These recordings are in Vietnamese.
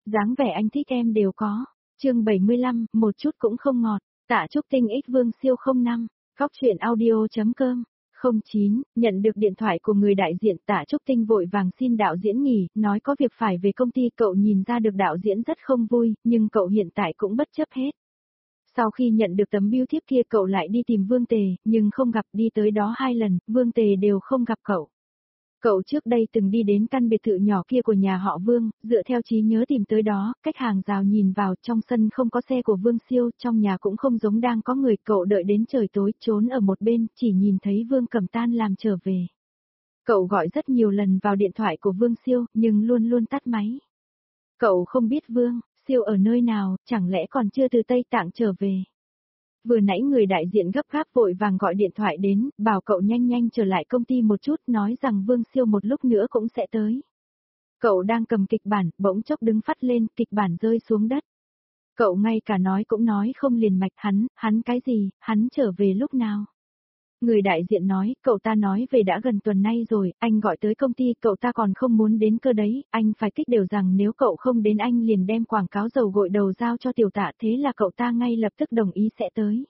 dáng vẻ anh thích em đều có. Chương 75, một chút cũng không ngọt. Tạ Trúc Tinh X Vương Siêu 05, Góc truyện audio.com. 09, nhận được điện thoại của người đại diện. Tạ Trúc Tinh vội vàng xin đạo diễn nghỉ, nói có việc phải về công ty. Cậu nhìn ra được đạo diễn rất không vui, nhưng cậu hiện tại cũng bất chấp hết. Sau khi nhận được tấm bưu thiếp kia, cậu lại đi tìm Vương Tề, nhưng không gặp. Đi tới đó 2 lần, Vương Tề đều không gặp cậu. Cậu trước đây từng đi đến căn biệt thự nhỏ kia của nhà họ Vương, dựa theo trí nhớ tìm tới đó, cách hàng rào nhìn vào, trong sân không có xe của Vương Siêu, trong nhà cũng không giống đang có người. Cậu đợi đến trời tối, trốn ở một bên, chỉ nhìn thấy Vương Cẩm Tan làm trở về. Cậu gọi rất nhiều lần vào điện thoại của Vương Siêu, nhưng luôn luôn tắt máy. Cậu không biết Vương Siêu ở nơi nào, chẳng lẽ còn chưa từ Tây Tạng trở về. Vừa nãy người đại diện gấp gáp vội vàng gọi điện thoại đến, bảo cậu nhanh nhanh trở lại công ty một chút, nói rằng Vương Siêu một lúc nữa cũng sẽ tới. Cậu đang cầm kịch bản, bỗng chốc đứng phắt lên, kịch bản rơi xuống đất. Cậu ngay cả nói cũng nói không liền mạch. Hắn cái gì, hắn trở về lúc nào? Người đại diện nói, cậu ta nói về đã gần tuần nay rồi, anh gọi tới công ty, cậu ta còn không muốn đến cơ đấy, anh phải kích đều rằng nếu cậu không đến anh liền đem quảng cáo dầu gội đầu giao cho Tiểu Tạ. Thế là cậu ta ngay lập tức đồng ý sẽ tới.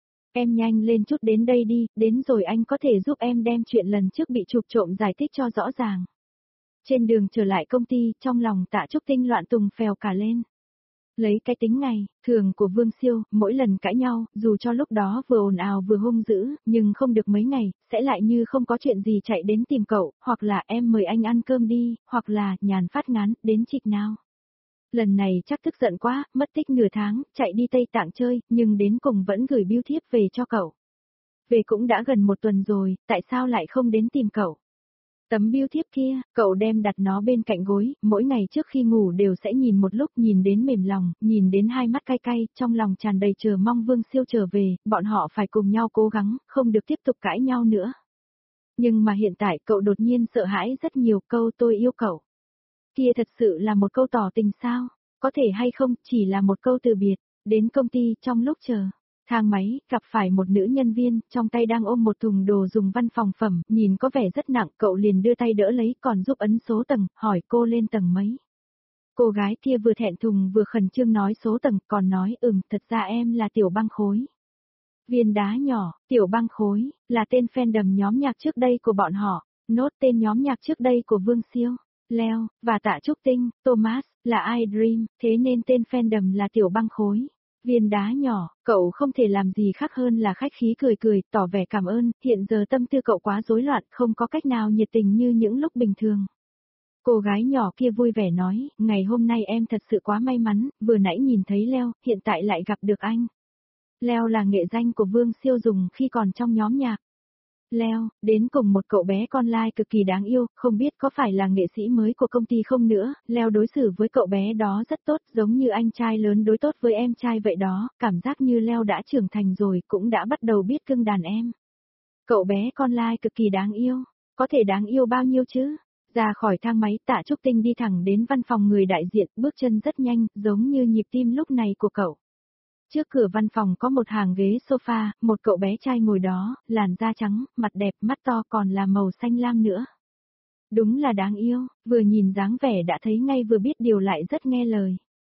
Em nhanh lên chút đến đây đi, đến rồi anh có thể giúp em đem chuyện lần trước bị chụp trộm giải thích cho rõ ràng. Trên đường trở lại công ty, trong lòng Tạ Trúc Tinh loạn tùng phèo cả lên. Lấy cái tính ngày thường của Vương Siêu, mỗi lần cãi nhau, dù cho lúc đó vừa ồn ào vừa hung dữ, nhưng không được mấy ngày, sẽ lại như không có chuyện gì chạy đến tìm cậu, hoặc là em mời anh ăn cơm đi, hoặc là nhàn phát ngán, đến trịch nào. Lần này chắc tức giận quá, mất tích nửa tháng, chạy đi Tây Tạng chơi, nhưng đến cùng vẫn gửi bưu thiếp về cho cậu. Về cũng đã gần 1 tuần rồi, tại sao lại không đến tìm cậu? Tấm bưu thiếp kia, cậu đem đặt nó bên cạnh gối, mỗi ngày trước khi ngủ đều sẽ nhìn một lúc, nhìn đến mềm lòng, nhìn đến hai mắt cay cay, trong lòng tràn đầy chờ mong Vương Siêu trở về, bọn họ phải cùng nhau cố gắng, không được tiếp tục cãi nhau nữa. Nhưng mà hiện tại cậu đột nhiên sợ hãi rất nhiều. Câu tôi yêu cậu kia thật sự là một câu tỏ tình sao? Có thể hay không, chỉ là một câu từ biệt. Đến công ty, trong lúc chờ thang máy, gặp phải một nữ nhân viên, trong tay đang ôm một thùng đồ dùng văn phòng phẩm, nhìn có vẻ rất nặng, cậu liền đưa tay đỡ lấy, còn giúp ấn số tầng, hỏi cô lên tầng mấy. Cô gái kia vừa thẹn thùng vừa khẩn trương nói số tầng, còn nói thật ra em là Tiểu Băng Khối. Viên đá nhỏ, Tiểu Băng Khối, là tên fandom nhóm nhạc trước đây của bọn họ, nốt tên nhóm nhạc trước đây của Vương Siêu, Leo, và Tạ Trúc Tinh, Thomas, là iDream, thế nên tên fandom là Tiểu Băng Khối. Viên đá nhỏ, cậu không thể làm gì khác hơn là khách khí cười cười, tỏ vẻ cảm ơn, hiện giờ tâm tư cậu quá rối loạn, không có cách nào nhiệt tình như những lúc bình thường. Cô gái nhỏ kia vui vẻ nói, ngày hôm nay em thật sự quá may mắn, vừa nãy nhìn thấy Leo, hiện tại lại gặp được anh. Leo là nghệ danh của Vương Siêu dùng khi còn trong nhóm nhạc. Leo, đến cùng một cậu bé con lai cực kỳ đáng yêu, không biết có phải là nghệ sĩ mới của công ty không nữa. Leo đối xử với cậu bé đó rất tốt, giống như anh trai lớn đối tốt với em trai vậy đó, cảm giác như Leo đã trưởng thành rồi, cũng đã bắt đầu biết cưng đàn em. Cậu bé con lai cực kỳ đáng yêu, có thể đáng yêu bao nhiêu chứ? Ra khỏi thang máy, Tạ Trúc Tinh đi thẳng đến văn phòng người đại diện, bước chân rất nhanh, giống như nhịp tim lúc này của cậu. Trước cửa văn phòng có một hàng ghế sofa, một cậu bé trai ngồi đó, làn da trắng, mặt đẹp, mắt to, còn là màu xanh lam nữa. Đúng là đáng yêu, vừa nhìn dáng vẻ đã thấy ngay, vừa biết điều lại rất nghe lời.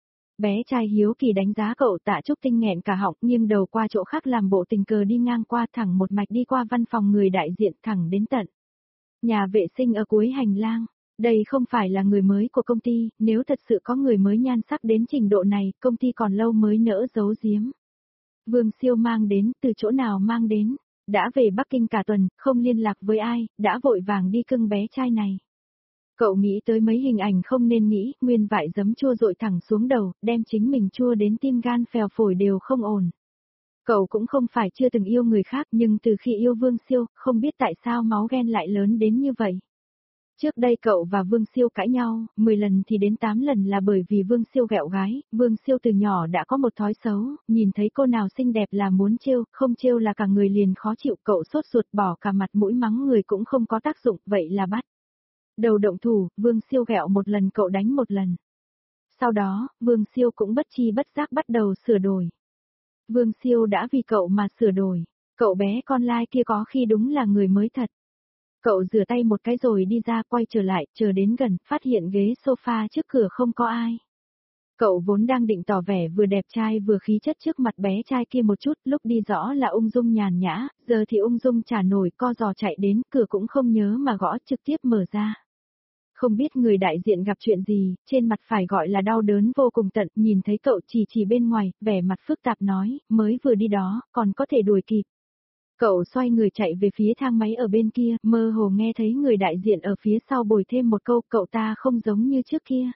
Bé trai hiếu kỳ đánh giá cậu. Tạ Trúc Tinh nghẹn cả họng, nghiêng đầu qua chỗ khác làm bộ tình cờ đi ngang qua, thẳng một mạch đi qua văn phòng người đại diện, thẳng đến tận nhà vệ sinh ở cuối hành lang. Đây không phải là người mới của công ty, nếu thật sự có người mới nhan sắc đến trình độ này, công ty còn lâu mới nỡ giấu giếm. Vương Siêu mang đến, từ chỗ nào mang đến? Đã về Bắc Kinh cả tuần, không liên lạc với ai, đã vội vàng đi cưng bé trai này. Cậu nghĩ tới mấy hình ảnh không nên nghĩ, nguyên vại giấm chua dội thẳng xuống đầu, đem chính mình chua đến tim gan phèo phổi đều không ổn. Cậu cũng không phải chưa từng yêu người khác, nhưng từ khi yêu Vương Siêu, không biết tại sao máu ghen lại lớn đến như vậy. Trước đây cậu và Vương Siêu cãi nhau, 10 lần thì đến 8 lần là bởi vì Vương Siêu ghẹo gái. Vương Siêu từ nhỏ đã có một thói xấu, nhìn thấy cô nào xinh đẹp là muốn trêu, không trêu là cả người liền khó chịu. Cậu sốt ruột bỏ cả mặt mũi mắng người cũng không có tác dụng, vậy là bắt đầu động thủ. Vương Siêu ghẹo một lần cậu đánh một lần. Sau đó, Vương Siêu cũng bất chi bất giác bắt đầu sửa đổi. Vương Siêu đã vì cậu mà sửa đổi. Cậu bé con lai kia có khi đúng là người mới thật. Cậu rửa tay một cái rồi đi ra, quay trở lại, chờ đến gần, phát hiện ghế sofa trước cửa không có ai. Cậu vốn đang định tỏ vẻ vừa đẹp trai vừa khí chất trước mặt bé trai kia một chút, lúc đi rõ là ung dung nhàn nhã, giờ thì ung dung chả nổi, co giò chạy đến, cửa cũng không nhớ mà gõ, trực tiếp mở ra. Không biết người đại diện gặp chuyện gì, trên mặt phải gọi là đau đớn vô cùng tận, nhìn thấy cậu chỉ bên ngoài, vẻ mặt phức tạp nói, mới vừa đi đó, còn có thể đuổi kịp. Cậu xoay người chạy về phía thang máy ở bên kia, mơ hồ nghe thấy người đại diện ở phía sau bồi thêm một câu, cậu ta không giống như trước kia.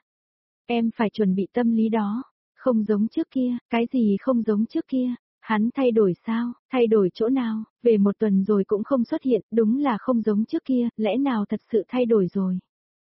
Em phải chuẩn bị tâm lý đó. Không giống trước kia, cái gì không giống trước kia? Hắn thay đổi sao? Thay đổi chỗ nào? Về một tuần rồi cũng không xuất hiện, đúng là không giống trước kia, lẽ nào thật sự thay đổi rồi?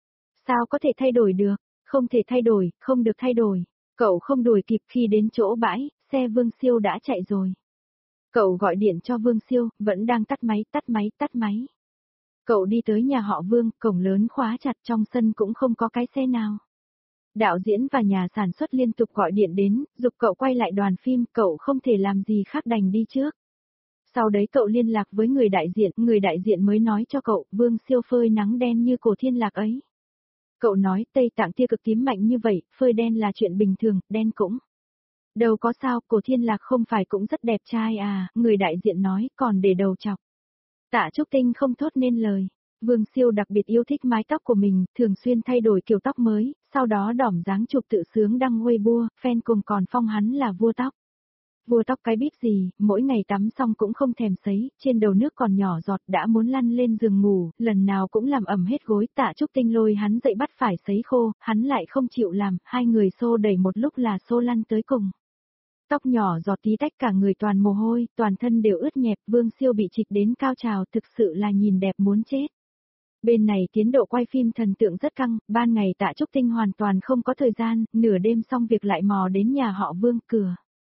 Sao có thể thay đổi được? Không thể thay đổi, không được thay đổi. Cậu không đuổi kịp khi đến chỗ bãi, xe Vương Siêu đã chạy rồi. Cậu gọi điện cho Vương Siêu, vẫn đang tắt máy, tắt máy, tắt máy. Cậu đi tới nhà họ Vương, cổng lớn khóa chặt, trong sân cũng không có cái xe nào. Đạo diễn và nhà sản xuất liên tục gọi điện đến, giục cậu quay lại đoàn phim, cậu không thể làm gì khác đành đi trước. Sau đấy cậu liên lạc với người đại diện mới nói cho cậu, Vương Siêu phơi nắng đen như cổ thiên lạc ấy. Cậu nói, Tây Tạng tia cực tím mạnh như vậy, phơi đen là chuyện bình thường, đen cũng. Đâu có sao, cổ thiên lạc không phải cũng rất đẹp trai à, người đại diện nói, còn để đầu chọc. Tạ Trúc Tinh không thốt nên lời. Vương Siêu đặc biệt yêu thích mái tóc của mình, thường xuyên thay đổi kiểu tóc mới, sau đó đỏm dáng chụp tự sướng đăng Weibo, fan cùng còn phong hắn là vua tóc. Vua tóc cái biết gì, mỗi ngày tắm xong cũng không thèm sấy, trên đầu nước còn nhỏ giọt đã muốn lăn lên giường ngủ, lần nào cũng làm ẩm hết gối, Tạ Trúc Tinh lôi hắn dậy bắt phải sấy khô, hắn lại không chịu làm, hai người xô đẩy một lúc là xô lăn tới cùng. Tóc nhỏ giọt tí tách cả người toàn mồ hôi, toàn thân đều ướt nhẹp, Vương Siêu bị trịch đến cao trào, thực sự là nhìn đẹp muốn chết. Bên này tiến độ quay phim thần tượng rất căng, ban ngày Tạ Trúc Tinh hoàn toàn không có thời gian, nửa đêm xong việc lại mò đến nhà họ Vương cửa.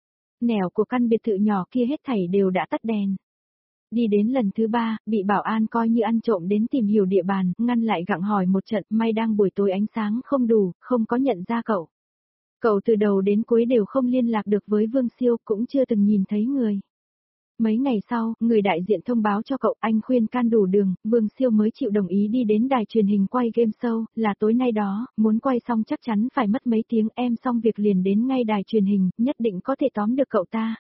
Nẻo của căn biệt thự nhỏ kia hết thảy đều đã tắt đèn. Đi đến lần thứ 3, bị bảo an coi như ăn trộm đến tìm hiểu địa bàn, ngăn lại gặng hỏi một trận, may đang buổi tối ánh sáng không đủ, không có nhận ra cậu. Cậu từ đầu đến cuối đều không liên lạc được với Vương Siêu, cũng chưa từng nhìn thấy người. Mấy ngày sau, người đại diện thông báo cho cậu, anh khuyên can đủ đường, Vương Siêu mới chịu đồng ý đi đến đài truyền hình quay game show, là tối nay đó, muốn quay xong chắc chắn phải mất mấy tiếng, em xong việc liền đến ngay đài truyền hình, nhất định có thể tóm được cậu ta.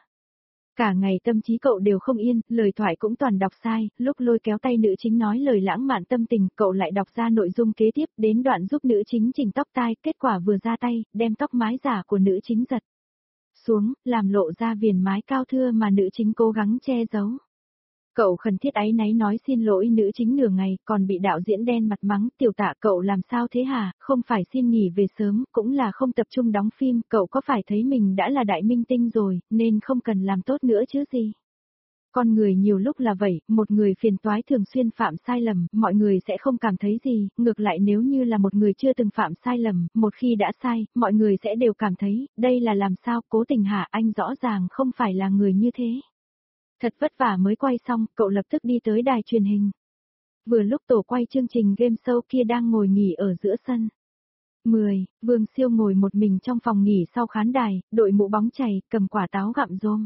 Cả ngày tâm trí cậu đều không yên, lời thoại cũng toàn đọc sai, lúc lôi kéo tay nữ chính nói lời lãng mạn tâm tình, cậu lại đọc ra nội dung kế tiếp, đến đoạn giúp nữ chính chỉnh tóc tai, kết quả vừa ra tay, đem tóc mái giả của nữ chính giật xuống, làm lộ ra viền mái cao thưa mà nữ chính cố gắng che giấu. Cậu khẩn thiết áy náy nói xin lỗi nữ chính nửa ngày, còn bị đạo diễn đen mặt mắng, tiểu Tạ cậu làm sao thế hả, không phải xin nghỉ về sớm, cũng là không tập trung đóng phim, cậu có phải thấy mình đã là đại minh tinh rồi, nên không cần làm tốt nữa chứ gì. Con người nhiều lúc là vậy, một người phiền toái thường xuyên phạm sai lầm, mọi người sẽ không cảm thấy gì, ngược lại nếu như là một người chưa từng phạm sai lầm, một khi đã sai, mọi người sẽ đều cảm thấy, đây là làm sao, cố tình hả, anh rõ ràng không phải là người như thế. Thật vất vả mới quay xong, cậu lập tức đi tới đài truyền hình. Vừa lúc tổ quay chương trình game show kia đang ngồi nghỉ ở giữa sân. 10. Vương Siêu ngồi một mình trong phòng nghỉ sau khán đài, đội mũ bóng chày, cầm quả táo gặm rôm.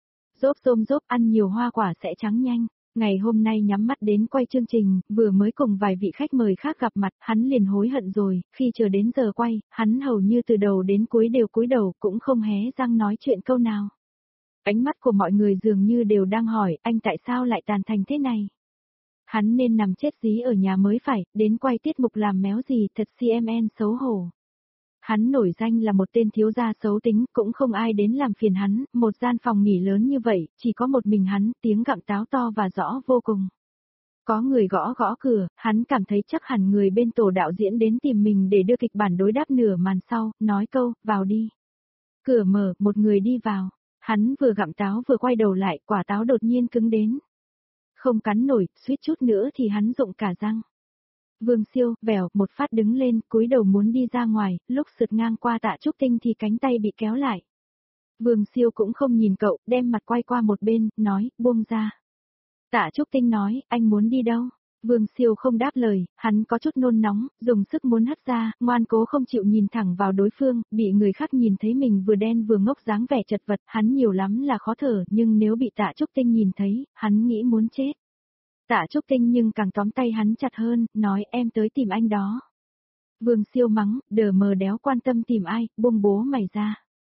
Rốp ăn nhiều hoa quả sẽ trắng nhanh. Ngày hôm nay nhắm mắt đến quay chương trình, vừa mới cùng vài vị khách mời khác gặp mặt, hắn liền hối hận rồi, khi chờ đến giờ quay, hắn hầu như từ đầu đến cuối đều cúi đầu, cũng không hé răng nói chuyện câu nào. Ánh mắt của mọi người dường như đều đang hỏi, anh tại sao lại tàn thành thế này? Hắn nên nằm chết dí ở nhà mới phải, đến quay tiết mục làm méo gì, thật CMN xấu hổ. Hắn nổi danh là một tên thiếu gia xấu tính, cũng không ai đến làm phiền hắn, một gian phòng nghỉ lớn như vậy, chỉ có một mình hắn, tiếng gặm táo to và rõ vô cùng. Có người gõ cửa, hắn cảm thấy chắc hẳn người bên tổ đạo diễn đến tìm mình để đưa kịch bản đối đáp nửa màn sau, nói câu, vào đi. Cửa mở, một người đi vào. Hắn vừa gặm táo vừa quay đầu lại, quả táo đột nhiên cứng đến. Không cắn nổi, suýt chút nữa thì hắn rụng cả răng. Vương Siêu, vèo, một phát đứng lên, cúi đầu muốn đi ra ngoài, lúc sượt ngang qua Tạ Trúc Tinh thì cánh tay bị kéo lại. Vương Siêu cũng không nhìn cậu, đem mặt quay qua một bên, nói, buông ra. Tạ Trúc Tinh nói, anh muốn đi đâu? Vương Siêu không đáp lời, hắn có chút nôn nóng, dùng sức muốn hất ra, ngoan cố không chịu nhìn thẳng vào đối phương, bị người khác nhìn thấy mình vừa đen vừa ngốc dáng vẻ chật vật, hắn nhiều lắm là khó thở, nhưng nếu bị Tạ Trúc Tinh nhìn thấy, hắn nghĩ muốn chết. Tạ Trúc Tinh nhưng càng tóm tay hắn chặt hơn, nói em tới tìm anh đó. Vương Siêu mắng, đờ mờ đéo quan tâm tìm ai, buông bố mày ra.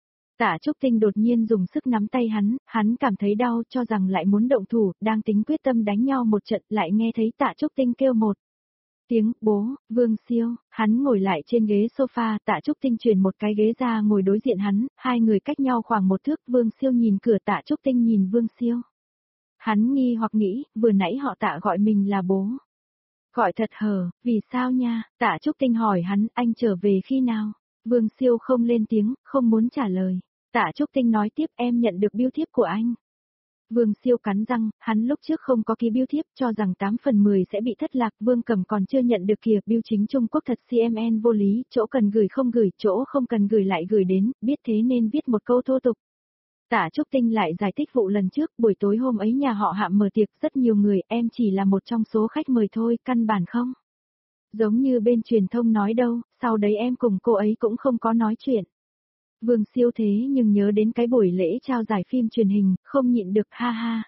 Tạ Trúc Tinh đột nhiên dùng sức nắm tay hắn cảm thấy đau cho rằng lại muốn động thủ, đang tính quyết tâm đánh nhau một trận lại nghe thấy Tạ Trúc Tinh kêu một tiếng, bố, Vương Siêu, hắn ngồi lại trên ghế sofa, Tạ Trúc Tinh chuyển một cái ghế ra ngồi đối diện hắn, hai người cách nhau khoảng một thước, Vương Siêu nhìn cửa Tạ Trúc Tinh nhìn Vương Siêu. Hắn nghi hoặc nghĩ, vừa nãy họ Tạ gọi mình là bố. Gọi thật hờ, vì sao nha, Tạ Trúc Tinh hỏi hắn, anh trở về khi nào? Vương Siêu không lên tiếng, không muốn trả lời. Tạ Trúc Tinh nói tiếp, em nhận được bưu thiếp của anh. Vương Siêu cắn răng, hắn lúc trước không có ký bưu thiếp cho rằng 8 phần 10 sẽ bị thất lạc, Vương Cầm còn chưa nhận được kìa, bưu chính Trung Quốc thật CMN vô lý, chỗ cần gửi không gửi, chỗ không cần gửi lại gửi đến, biết thế nên viết một câu thô tục. Tạ Trúc Tinh lại giải thích vụ lần trước, buổi tối hôm ấy nhà họ Hạm mở tiệc rất nhiều người, em chỉ là một trong số khách mời thôi, căn bản không. Giống như bên truyền thông nói đâu, sau đấy em cùng cô ấy cũng không có nói chuyện. Vương Siêu thế nhưng nhớ đến cái buổi lễ trao giải phim truyền hình, không nhịn được ha ha.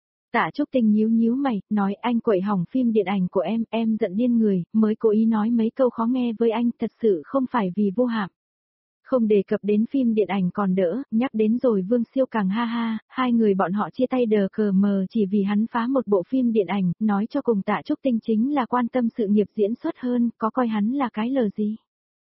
Tạ Trúc Tinh nhíu mày, nói anh quậy hỏng phim điện ảnh của em giận điên người, mới cố ý nói mấy câu khó nghe với anh, thật sự không phải vì vô hạm. Không đề cập đến phim điện ảnh còn đỡ, nhắc đến rồi Vương Siêu càng ha ha, hai người bọn họ chia tay đờ cờ mờ chỉ vì hắn phá một bộ phim điện ảnh, nói cho cùng Tạ Trúc Tinh chính là quan tâm sự nghiệp diễn xuất hơn, có coi hắn là cái lờ gì.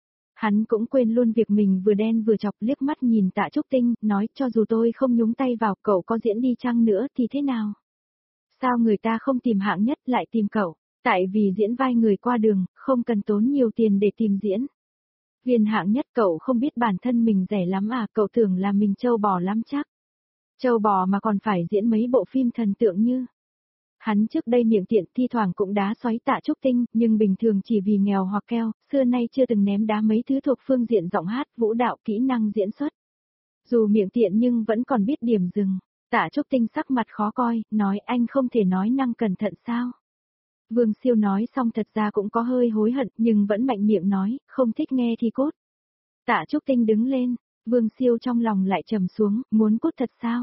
Hắn cũng quên luôn việc mình vừa đen vừa chọc, liếc mắt nhìn Tạ Trúc Tinh, nói cho dù tôi không nhúng tay vào, cậu có diễn đi chăng nữa thì thế nào? Sao người ta không tìm hạng nhất lại tìm cậu? Tại vì diễn vai người qua đường, không cần tốn nhiều tiền để tìm diễn. Viên hạng nhất cậu không biết bản thân mình rẻ lắm à, cậu tưởng là mình trâu bò lắm chắc. Trâu bò mà còn phải diễn mấy bộ phim thần tượng như. Hắn trước đây miệng tiện thi thoảng cũng đá xoáy Tạ Trúc Tinh, nhưng bình thường chỉ vì nghèo hoặc keo, xưa nay chưa từng ném đá mấy thứ thuộc phương diện giọng hát, vũ đạo, kỹ năng diễn xuất. Dù miệng tiện nhưng vẫn còn biết điểm dừng. Tạ Trúc Tinh sắc mặt khó coi, nói anh không thể nói năng cẩn thận sao. Vương Siêu nói xong thật ra cũng có hơi hối hận nhưng vẫn mạnh miệng nói, không thích nghe thì cốt. Tạ Trúc Tinh đứng lên, Vương Siêu trong lòng lại trầm xuống, muốn cút thật sao?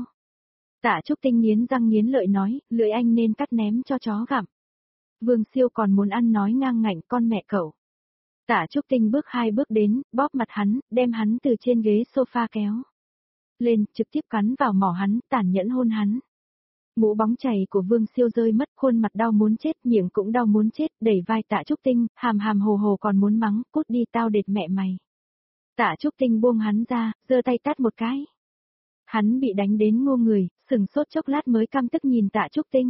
Tạ Trúc Tinh nghiến răng nghiến lợi nói, lưỡi anh nên cắt ném cho chó gặm. Vương Siêu còn muốn ăn nói ngang ngạnh con mẹ cậu. Tạ Trúc Tinh bước 2 bước đến, bóp mặt hắn, đem hắn từ trên ghế sofa kéo lên, trực tiếp cắn vào mỏ hắn, tàn nhẫn hôn hắn. Mũ bóng chày của Vương Siêu rơi mất, khuôn mặt đau muốn chết, miệng cũng đau muốn chết, đẩy vai Tạ Trúc Tinh, hàm hàm hồ hồ còn muốn mắng, cút đi tao đệt mẹ mày. Tạ Trúc Tinh buông hắn ra, giơ tay tát một cái. Hắn bị đánh đến ngô người, sừng sốt chốc lát mới căm tức nhìn Tạ Trúc Tinh.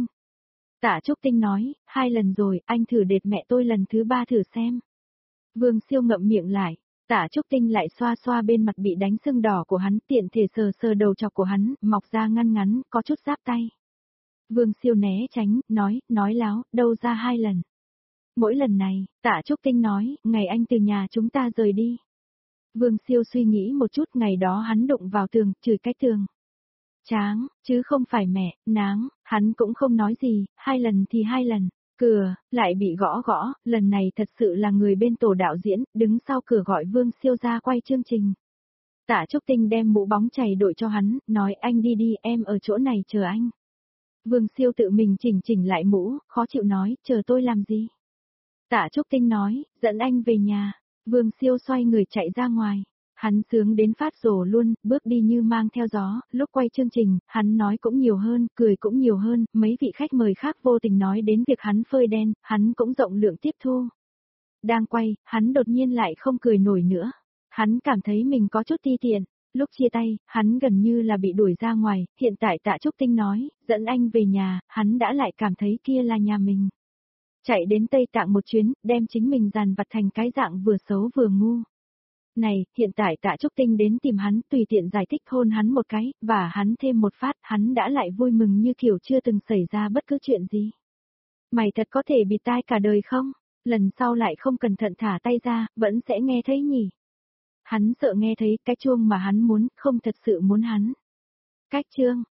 Tạ Trúc Tinh nói, 2 lần rồi, anh thử đệt mẹ tôi lần thứ 3 thử xem. Vương Siêu ngậm miệng lại, Tạ Trúc Tinh lại xoa xoa bên mặt bị đánh sưng đỏ của hắn, tiện thể sờ sờ đầu chọc của hắn, mọc ra ngăn ngắn, có chút giáp tay. Vương Siêu né tránh, nói láo, đâu ra 2 lần. Mỗi lần này, Tạ Trúc Tinh nói, ngày anh từ nhà chúng ta rời đi. Vương Siêu suy nghĩ một chút, ngày đó hắn đụng vào tường, chửi cái tường. Tráng, chứ không phải mẹ, náng, hắn cũng không nói gì, 2 lần thì 2 lần. Cửa, lại bị gõ, lần này thật sự là người bên tổ đạo diễn, đứng sau cửa gọi Vương Siêu ra quay chương trình. Tạ Trúc Tinh đem mũ bóng chày đội cho hắn, nói anh đi đi, em ở chỗ này chờ anh. Vương Siêu tự mình chỉnh lại mũ, khó chịu nói, chờ tôi làm gì? Tạ Trúc Tinh nói, dẫn anh về nhà. Vương Siêu xoay người chạy ra ngoài. Hắn sướng đến phát rồ luôn, bước đi như mang theo gió, lúc quay chương trình, hắn nói cũng nhiều hơn, cười cũng nhiều hơn, mấy vị khách mời khác vô tình nói đến việc hắn phơi đen, hắn cũng rộng lượng tiếp thu. Đang quay, hắn đột nhiên lại không cười nổi nữa. Hắn cảm thấy mình có chút ti tiện. Lúc chia tay, hắn gần như là bị đuổi ra ngoài, hiện tại Tạ Trúc Tinh nói, dẫn anh về nhà, hắn đã lại cảm thấy kia là nhà mình. Chạy đến Tây Tạng một chuyến, đem chính mình dàn vặt thành cái dạng vừa xấu vừa ngu. Này, hiện tại Tạ Trúc Tinh đến tìm hắn, tùy tiện giải thích hôn hắn một cái, và hắn thêm một phát, hắn đã lại vui mừng như kiểu chưa từng xảy ra bất cứ chuyện gì. Mày thật có thể bịt tai cả đời không? Lần sau lại không cẩn thận thả tay ra, vẫn sẽ nghe thấy nhỉ? Hắn sợ nghe thấy cái chuông mà hắn muốn, không thật sự muốn hắn. Cách chương